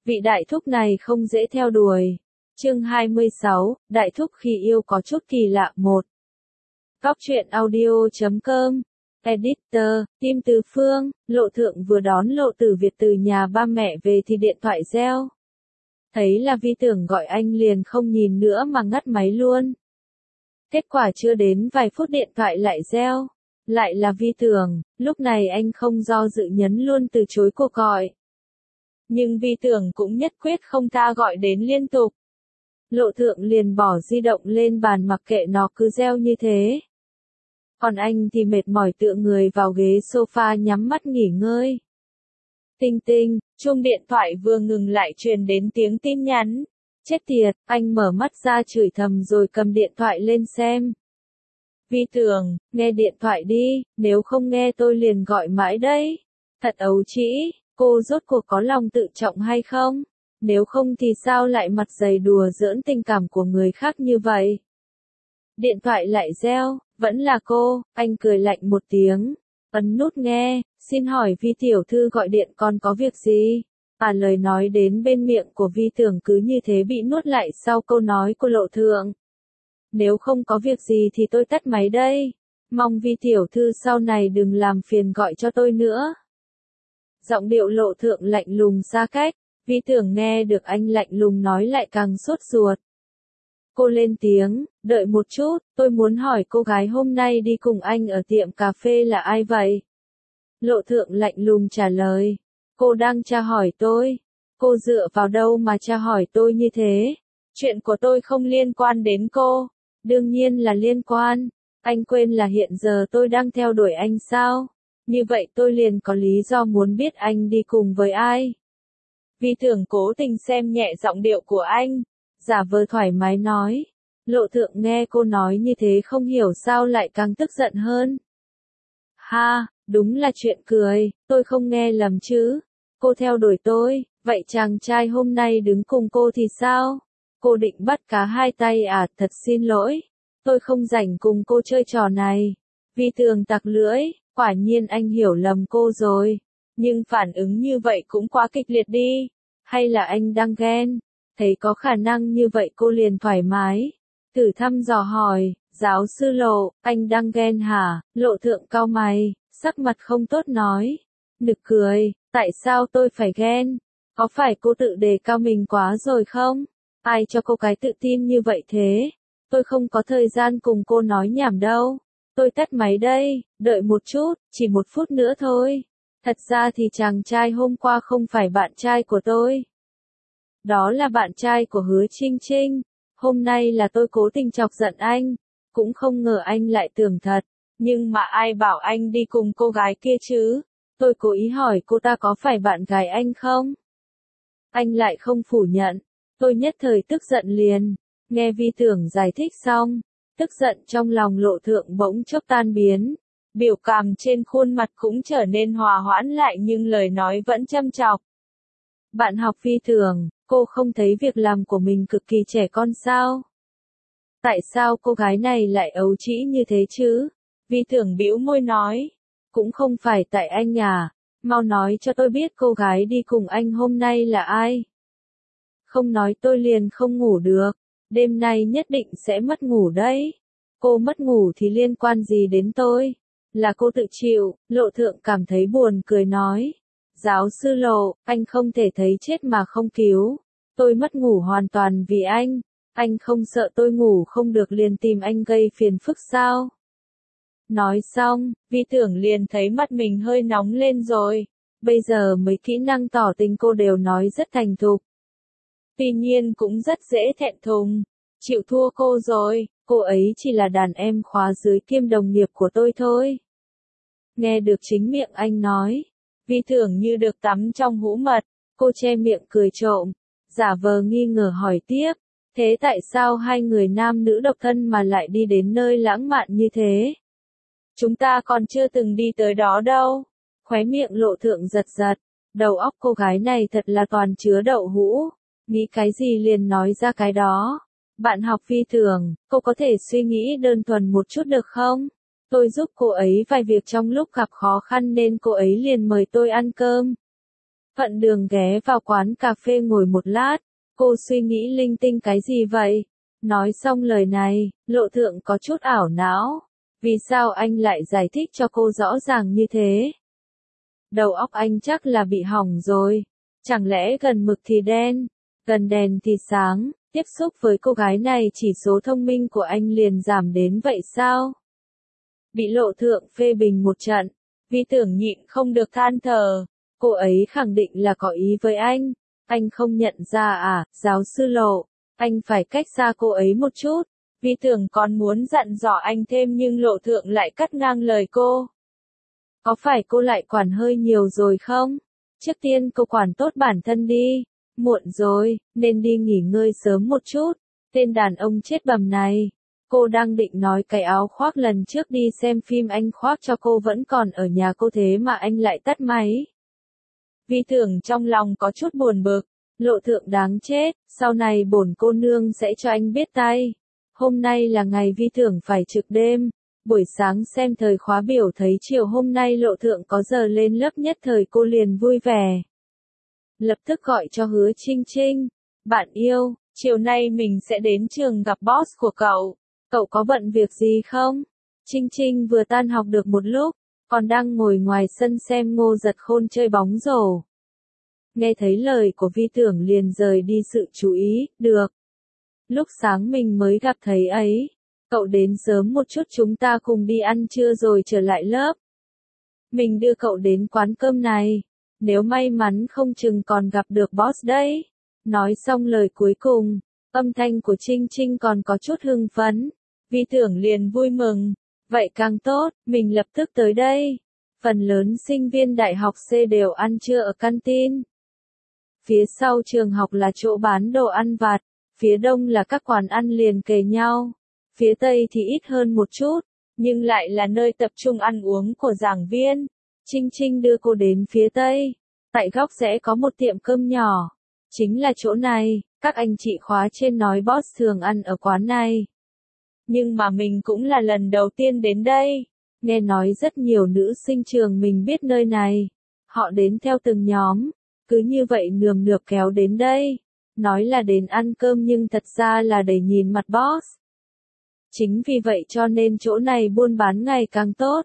Vị đại thúc này không dễ theo đuổi. Chương 26, Đại thúc khi yêu có chút kỳ lạ 1. Góc truyện audio.com. Editor, Tim Từ Phương. Lộ Thượng vừa đón Lộ Tử Việt từ nhà ba mẹ về thì điện thoại reo. Thấy là Vi Tưởng gọi anh liền không nhìn nữa mà ngắt máy luôn. Kết quả chưa đến vài phút điện thoại lại reo. Lại là Vi Tưởng, lúc này anh không do dự nhấn luôn từ chối cuộc gọi. Nhưng Vi Tưởng cũng nhất quyết không tha gọi đến liên tục. Lộ Thượng liền bỏ di động lên bàn mặc kệ nó cứ reo như thế. Còn anh thì mệt mỏi tựa người vào ghế sofa nhắm mắt nghỉ ngơi. Tinh tinh, chuông điện thoại vừa ngừng lại truyền đến tiếng tin nhắn. Chết tiệt, anh mở mắt ra chửi thầm rồi cầm điện thoại lên xem. Vi Tưởng, nghe điện thoại đi, nếu không nghe tôi liền gọi mãi đấy. Thật ấu trĩ, cô rốt cuộc có lòng tự trọng hay không? Nếu không thì sao lại mặt dày đùa giỡn tình cảm của người khác như vậy? Điện thoại lại reo, vẫn là cô, anh cười lạnh một tiếng. Ấn nút nghe, xin hỏi Vi tiểu thư gọi điện còn có việc gì? Lời nói đến bên miệng của Vi Tưởng cứ như thế bị nuốt lại sau câu nói của Lộ Thượng. Nếu không có việc gì thì tôi tắt máy đây. Mong Vi tiểu thư sau này đừng làm phiền gọi cho tôi nữa. Giọng điệu Lộ Thượng lạnh lùng xa cách. Vi Tưởng nghe được anh lạnh lùng nói lại càng sốt ruột. Cô lên tiếng, đợi một chút, tôi muốn hỏi cô gái hôm nay đi cùng anh ở tiệm cà phê là ai vậy? Lộ Thượng lạnh lùng trả lời. Cô đang tra hỏi tôi. Cô dựa vào đâu mà tra hỏi tôi như thế? Chuyện của tôi không liên quan đến cô. Đương nhiên là liên quan. Anh quên là hiện giờ tôi đang theo đuổi anh sao? Như vậy tôi liền có lý do muốn biết anh đi cùng với ai. Vi Tưởng cố tình xem nhẹ giọng điệu của anh. Giả vờ thoải mái nói. Lộ Thượng nghe cô nói như thế không hiểu sao lại càng tức giận hơn. Ha, đúng là chuyện cười, tôi không nghe lầm chứ. Cô theo đuổi tôi, vậy chàng trai hôm nay đứng cùng cô thì sao? Cô định bắt cá hai tay à? Thật xin lỗi. Tôi không rảnh cùng cô chơi trò này. Vi Tưởng tặc lưỡi, quả nhiên anh hiểu lầm cô rồi. Nhưng phản ứng như vậy cũng quá kịch liệt đi. Hay là anh đang ghen? Thấy có khả năng như vậy cô liền thoải mái. Thử thăm dò hỏi, giáo sư Lộ, anh đang ghen hả? Lộ Thượng cau mày, sắc mặt không tốt nói. Nực cười, tại sao tôi phải ghen? Có phải cô tự đề cao mình quá rồi không? Ai cho cô cái tự tin như vậy thế? Tôi không có thời gian cùng cô nói nhảm đâu. Tôi tắt máy đây, đợi một chút, chỉ 1 phút nữa thôi. Thật ra thì chàng trai hôm qua không phải bạn trai của tôi. Đó là bạn trai của Hứa Trinh Trinh. Hôm nay là tôi cố tình chọc giận anh. Cũng không ngờ anh lại tưởng thật. Nhưng mà ai bảo anh đi cùng cô gái kia chứ? Tôi cố ý hỏi cô ta có phải bạn gái anh không? Anh lại không phủ nhận. Tôi nhất thời tức giận liền. Nghe Vi Tưởng giải thích xong. Tức giận trong lòng Lộ Thượng bỗng chốc tan biến. Biểu cảm trên khuôn mặt cũng trở nên hòa hoãn lại nhưng lời nói vẫn châm chọc. Bạn học Vi Tưởng, cô không thấy việc làm của mình cực kỳ trẻ con sao? Tại sao cô gái này lại ấu trĩ như thế chứ? Vi Tưởng bĩu môi nói. Cũng không phải tại anh à. Mau nói cho tôi biết cô gái đi cùng anh hôm nay là ai? Không nói tôi liền không ngủ được. Đêm nay nhất định sẽ mất ngủ đấy. Cô mất ngủ thì liên quan gì đến tôi? Là cô tự chịu. Lộ Thượng cảm thấy buồn cười nói. Giáo sư Lộ, anh không thể thấy chết mà không cứu. Tôi mất ngủ hoàn toàn vì anh. Anh không sợ tôi ngủ không được liền tìm anh gây phiền phức sao? Nói xong, Vi Tưởng liền thấy mắt mình hơi nóng lên rồi. Bây giờ mấy kỹ năng tỏ tình cô đều nói rất thành thục. Tuy nhiên cũng rất dễ thẹn thùng. Chịu thua cô rồi, cô ấy chỉ là đàn em khóa dưới kiêm đồng nghiệp của tôi thôi. Nghe được chính miệng anh nói. Vi Tưởng như được tắm trong hũ mật, cô che miệng cười trộm, giả vờ nghi ngờ hỏi tiếp, thế tại sao hai người nam nữ độc thân mà lại đi đến nơi lãng mạn như thế? Chúng ta còn chưa từng đi tới đó đâu. Khóe miệng Lộ Thượng giật giật, đầu óc cô gái này thật là toàn chứa đậu hũ, nghĩ cái gì liền nói ra cái đó. Bạn học Vi Tưởng, cô có thể suy nghĩ đơn thuần một chút được không? Tôi giúp cô ấy vài việc trong lúc gặp khó khăn nên cô ấy liền mời tôi ăn cơm. Thuận đường ghé vào quán cà phê ngồi một lát, cô suy nghĩ linh tinh cái gì vậy? Nói xong lời này, Lộ Thượng có chút ảo não. Vì sao anh lại giải thích cho cô rõ ràng như thế? Đầu óc anh chắc là bị hỏng rồi. Chẳng lẽ gần mực thì đen, gần đèn thì sáng, tiếp xúc với cô gái này chỉ số thông minh của anh liền giảm đến vậy sao? Bị Lộ Thượng phê bình một trận, Vi Tưởng nhịn không được than thở. Cô ấy khẳng định là có ý với anh không nhận ra à, giáo sư Lộ, anh phải cách xa cô ấy một chút. Vi Tưởng còn muốn dặn dò anh thêm nhưng Lộ Thượng lại cắt ngang lời cô. Có phải cô lại quản hơi nhiều rồi không? Trước tiên cô quản tốt bản thân đi. Muộn rồi, nên đi nghỉ ngơi sớm một chút. Tên đàn ông chết bầm này. Cô đang định nói cái áo khoác lần trước đi xem phim anh khoác cho cô vẫn còn ở nhà cô thế mà anh lại tắt máy. Vi Tưởng trong lòng có chút buồn bực. Lộ Thượng đáng chết, sau này bổn cô nương sẽ cho anh biết tay. Hôm nay là ngày Vi Tưởng phải trực đêm. Buổi sáng xem thời khóa biểu thấy chiều hôm nay Lộ Thượng có giờ lên lớp nhất thời cô liền vui vẻ. Lập tức gọi cho Hứa Trinh Trinh. Bạn yêu, chiều nay mình sẽ đến trường gặp boss của cậu. Cậu có bận việc gì không? Trinh Trinh vừa tan học được một lúc, còn đang ngồi ngoài sân xem Ngô Giật Khôn chơi bóng rổ. Nghe thấy lời của Vi Tưởng liền rời đi sự chú ý, được. Lúc sáng mình mới gặp thấy ấy. Cậu đến sớm một chút chúng ta cùng đi ăn trưa rồi trở lại lớp. Mình đưa cậu đến quán cơm này. Nếu may mắn không chừng còn gặp được boss đấy. Nói xong lời cuối cùng, âm thanh của Trinh Trinh còn có chút hưng phấn. Vi Tưởng liền vui mừng. Vậy càng tốt, mình lập tức tới đây. Phần lớn sinh viên đại học C đều ăn trưa ở canteen. Phía sau trường học là chỗ bán đồ ăn vặt, phía đông là các quán ăn liền kề nhau. Phía Tây thì ít hơn một chút, nhưng lại là nơi tập trung ăn uống của giảng viên. Trinh Trinh đưa cô đến phía Tây. Tại góc rẽ có một tiệm cơm nhỏ. Chính là chỗ này, các anh chị khóa trên nói boss thường ăn ở quán này. Nhưng mà mình cũng là lần đầu tiên đến đây. Nghe nói rất nhiều nữ sinh trường mình biết nơi này. Họ đến theo từng nhóm. Cứ như vậy nườm nượp kéo đến đây. Nói là đến ăn cơm nhưng thật ra là để nhìn mặt boss. Chính vì vậy cho nên chỗ này buôn bán ngày càng tốt.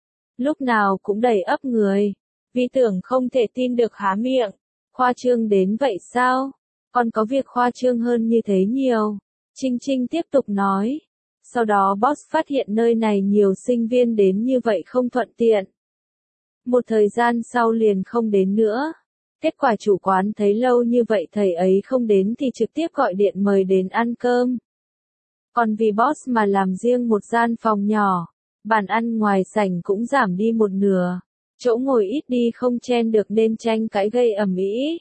Lúc nào cũng đầy ắp người. Vi Tưởng không thể tin được há miệng. Khoa trương đến vậy sao? Còn có việc khoa trương hơn như thế nhiều. Trinh Trinh tiếp tục nói. Sau đó boss phát hiện nơi này nhiều sinh viên đến như vậy không thuận tiện. Một thời gian sau liền không đến nữa. Kết quả chủ quán thấy lâu như vậy thầy ấy không đến thì trực tiếp gọi điện mời đến ăn cơm. Còn vì boss mà làm riêng một gian phòng nhỏ, bàn ăn ngoài sảnh cũng giảm đi một nửa, chỗ ngồi ít đi không chen được nên tranh cãi gây ầm ĩ.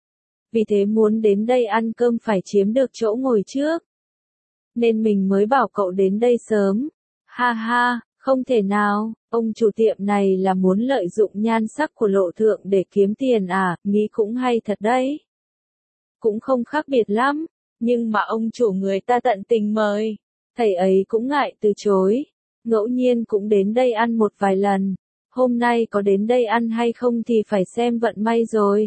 Vì thế muốn đến đây ăn cơm phải chiếm được chỗ ngồi trước. Nên mình mới bảo cậu đến đây sớm. Ha ha, không thể nào, ông chủ tiệm này là muốn lợi dụng nhan sắc của Lộ Thượng để kiếm tiền à, nghĩ cũng hay thật đấy. Cũng không khác biệt lắm, nhưng mà ông chủ người ta tận tình mời. Thầy ấy cũng ngại từ chối, ngẫu nhiên cũng đến đây ăn một vài lần. Hôm nay có đến đây ăn hay không thì phải xem vận may rồi.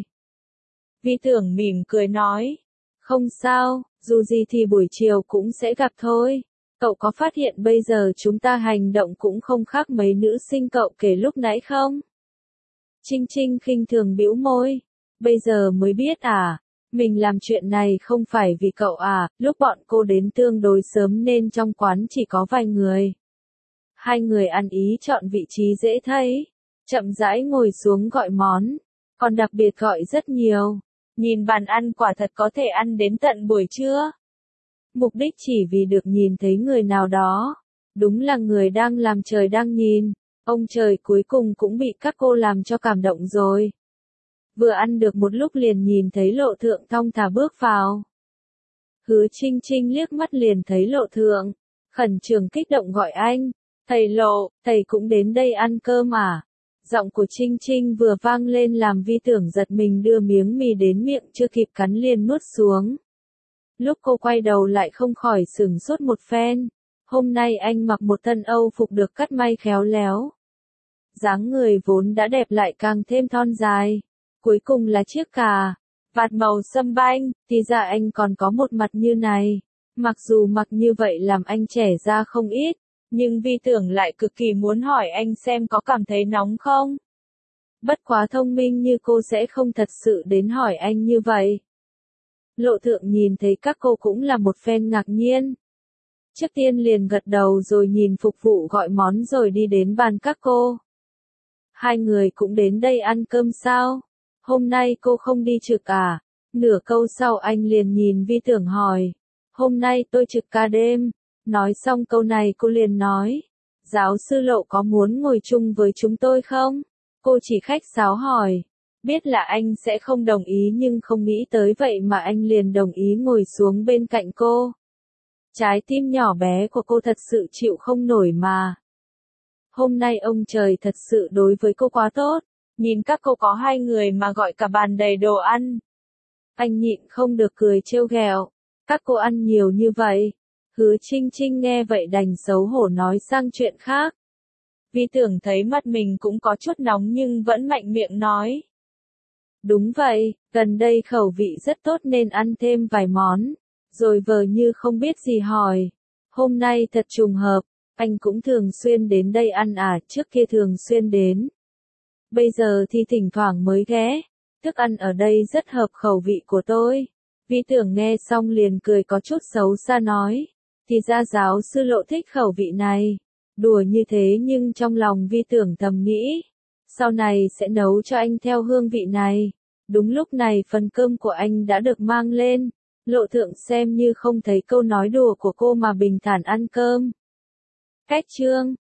Vi Tưởng mỉm cười nói. Không sao, dù gì thì buổi chiều cũng sẽ gặp thôi. Cậu có phát hiện bây giờ chúng ta hành động cũng không khác mấy nữ sinh cậu kể lúc nãy không? Trinh Trinh khinh thường bĩu môi. Bây giờ mới biết à? Mình làm chuyện này không phải vì cậu à, lúc bọn cô đến tương đối sớm nên trong quán chỉ có vài người. Hai người ăn ý chọn vị trí dễ thấy, chậm rãi ngồi xuống gọi món, còn đặc biệt gọi rất nhiều. Nhìn bàn ăn quả thật có thể ăn đến tận buổi trưa. Mục đích chỉ vì được nhìn thấy người nào đó. Đúng là người đang làm trời đang nhìn. Ông trời cuối cùng cũng bị các cô làm cho cảm động rồi. Vừa ăn được một lúc liền nhìn thấy Lộ Thượng thong thả bước vào. Hứa Trinh Trinh liếc mắt liền thấy Lộ Thượng. Khẩn trương kích động gọi anh. Thầy Lộ, thầy cũng đến đây ăn cơm à? Giọng của Trinh Trinh vừa vang lên làm Vi Tưởng giật mình đưa miếng mì đến miệng chưa kịp cắn liền nuốt xuống. Lúc cô quay đầu lại không khỏi sửng sốt một phen. Hôm nay anh mặc một thân Âu phục được cắt may khéo léo. Dáng người vốn đã đẹp lại càng thêm thon dài. cuối cùng là chiếc cà vạt màu sâm banh, thì ra anh còn có một mặt như này. Mặc dù mặc như vậy làm anh trẻ ra không ít, nhưng Vi Tưởng lại cực kỳ muốn hỏi anh xem có cảm thấy nóng không. Bất quá thông minh như cô sẽ không thật sự đến hỏi anh như vậy. Lộ Thượng nhìn thấy các cô cũng là một phen ngạc nhiên. Trước tiên liền gật đầu rồi nhìn phục vụ gọi món rồi đi đến bàn các cô. Hai người cũng đến đây ăn cơm sao? Hôm nay cô không đi trực à? Nửa câu sau anh liền nhìn Vi Tưởng hỏi. Hôm nay tôi trực ca đêm. Nói xong câu này cô liền nói. Giáo sư Lộ có muốn ngồi chung với chúng tôi không? Cô chỉ khách sáo hỏi. Biết là anh sẽ không đồng ý nhưng không nghĩ tới vậy mà anh liền đồng ý ngồi xuống bên cạnh cô. Trái tim nhỏ bé của cô thật sự chịu không nổi mà. Hôm nay ông trời thật sự đối với cô quá tốt. Nhìn các cô có hai người mà gọi cả bàn đầy đồ ăn. Anh nhịn không được cười trêu ghẹo. Các cô ăn nhiều như vậy. Hứa Trinh Trinh nghe vậy đành xấu hổ nói sang chuyện khác. Vi Tưởng thấy mặt mình cũng có chút nóng nhưng vẫn mạnh miệng nói. Đúng vậy, gần đây khẩu vị rất tốt nên ăn thêm vài món. Rồi vờ như không biết gì hỏi. Hôm nay thật trùng hợp, anh cũng thường xuyên đến đây ăn à, trước kia thường xuyên đến. Bây giờ thì thỉnh thoảng mới ghé. Thức ăn ở đây rất hợp khẩu vị của tôi. Vi Tưởng nghe xong liền cười có chút xấu xa nói. Thì ra giáo sư Lộ thích khẩu vị này. Đùa như thế nhưng trong lòng Vi Tưởng thầm nghĩ. Sau này sẽ nấu cho anh theo hương vị này. Đúng lúc này phần cơm của anh đã được mang lên. Lộ Thượng xem như không thấy câu nói đùa của cô mà bình thản ăn cơm. Cách chương